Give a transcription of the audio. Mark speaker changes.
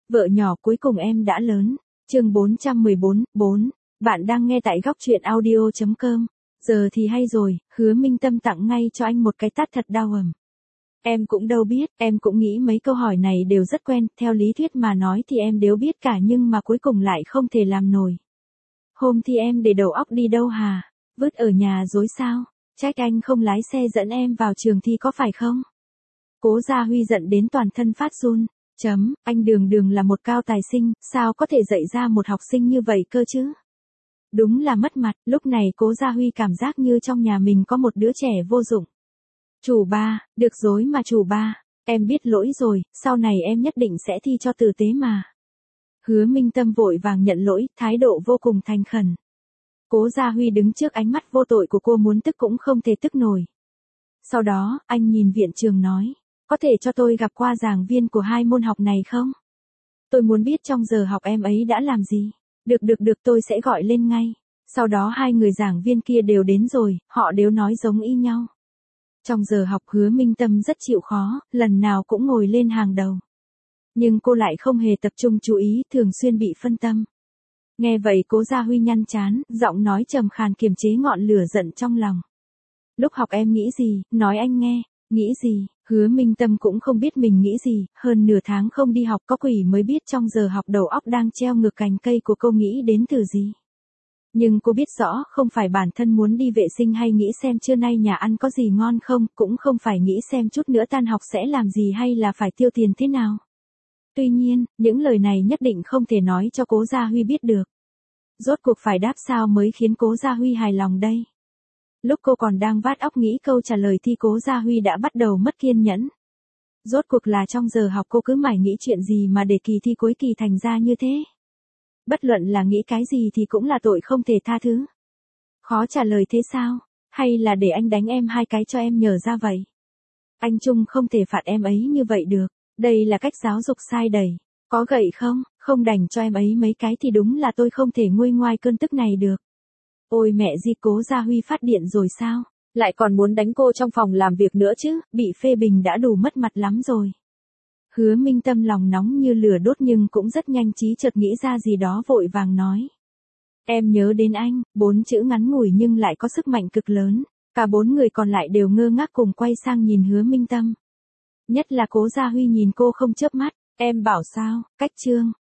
Speaker 1: Vợ nhỏ cuối cùng em đã lớn. Chương 414, 4. Bạn đang nghe tại góc truyện audio.com. Giờ thì hay rồi, Hứa Minh Tâm tặng ngay cho anh một cái tát thật đau ầm. Em cũng đâu biết, em cũng nghĩ mấy câu hỏi này đều rất quen, theo lý thuyết mà nói thì em đều biết cả nhưng mà cuối cùng lại không thể làm nổi. Hôm thì em để đầu óc đi đâu hà? Vứt ở nhà dối sao? Trách anh không lái xe dẫn em vào trường thi có phải không? Cố Gia Huy giận đến toàn thân phát run. Anh đường đường là một cao tài sinh, sao có thể dạy ra một học sinh như vậy cơ chứ? Đúng là mất mặt, lúc này Cố Gia Huy cảm giác như trong nhà mình có một đứa trẻ vô dụng. Chủ ba, được rồi mà chủ ba, em biết lỗi rồi, sau này em nhất định sẽ thi cho tử tế mà. Hứa Minh Tâm vội vàng nhận lỗi, thái độ vô cùng thành khẩn. Cố Gia Huy đứng trước ánh mắt vô tội của cô muốn tức cũng không thể tức nổi. Sau đó, anh nhìn viện trường nói, có thể cho tôi gặp qua giảng viên của hai môn học này không? Tôi muốn biết trong giờ học em ấy đã làm gì. Được tôi sẽ gọi lên ngay. Sau đó hai người giảng viên kia đều đến rồi, họ đều nói giống y nhau. Trong giờ học Hứa Minh Tâm rất chịu khó, lần nào cũng ngồi lên hàng đầu. Nhưng cô lại không hề tập trung chú ý, thường xuyên bị phân tâm. Nghe vậy Cố Gia Huy nhăn chán, giọng nói trầm khàn kiềm chế ngọn lửa giận trong lòng. Lúc học em nghĩ gì, nói anh nghe, nghĩ gì, Hứa Minh Tâm cũng không biết mình nghĩ gì, hơn nửa tháng không đi học có quỷ mới biết trong giờ học đầu óc đang treo ngược cành cây của cô nghĩ đến từ gì. Nhưng cô biết rõ không phải bản thân muốn đi vệ sinh hay nghĩ xem trưa nay nhà ăn có gì ngon không, cũng không phải nghĩ xem chút nữa tan học sẽ làm gì hay là phải tiêu tiền thế nào. Tuy nhiên, những lời này nhất định không thể nói cho Cố Gia Huy biết được. Rốt cuộc phải đáp sao mới khiến Cố Gia Huy hài lòng đây? Lúc cô còn đang vắt óc nghĩ câu trả lời thì Cố Gia Huy đã bắt đầu mất kiên nhẫn. Rốt cuộc là trong giờ học cô cứ mải nghĩ chuyện gì mà để kỳ thi cuối kỳ thành ra như thế? Bất luận là nghĩ cái gì thì cũng là tội không thể tha thứ. Khó trả lời thế sao? Hay là để anh đánh em hai cái cho em nhờ ra vậy? Anh Trung không thể phạt em ấy như vậy được. Đây là cách giáo dục sai đầy. Có gậy không? Không đành cho em ấy mấy cái thì đúng là tôi không thể nguôi ngoai cơn tức này được. Ôi mẹ di, Cố Gia Huy phát điện rồi sao? Lại còn muốn đánh cô trong phòng làm việc nữa chứ, bị phê bình đã đủ mất mặt lắm rồi. Hứa Minh Tâm lòng nóng như lửa đốt nhưng cũng rất nhanh trí chợt nghĩ ra gì đó vội vàng nói. Em nhớ đến anh, 4 chữ ngắn ngủi nhưng lại có sức mạnh cực lớn. Cả 4 người còn lại đều ngơ ngác cùng quay sang nhìn Hứa Minh Tâm. Nhất là Cố Gia Huy nhìn cô không chớp mắt, em bảo sao, cách chương.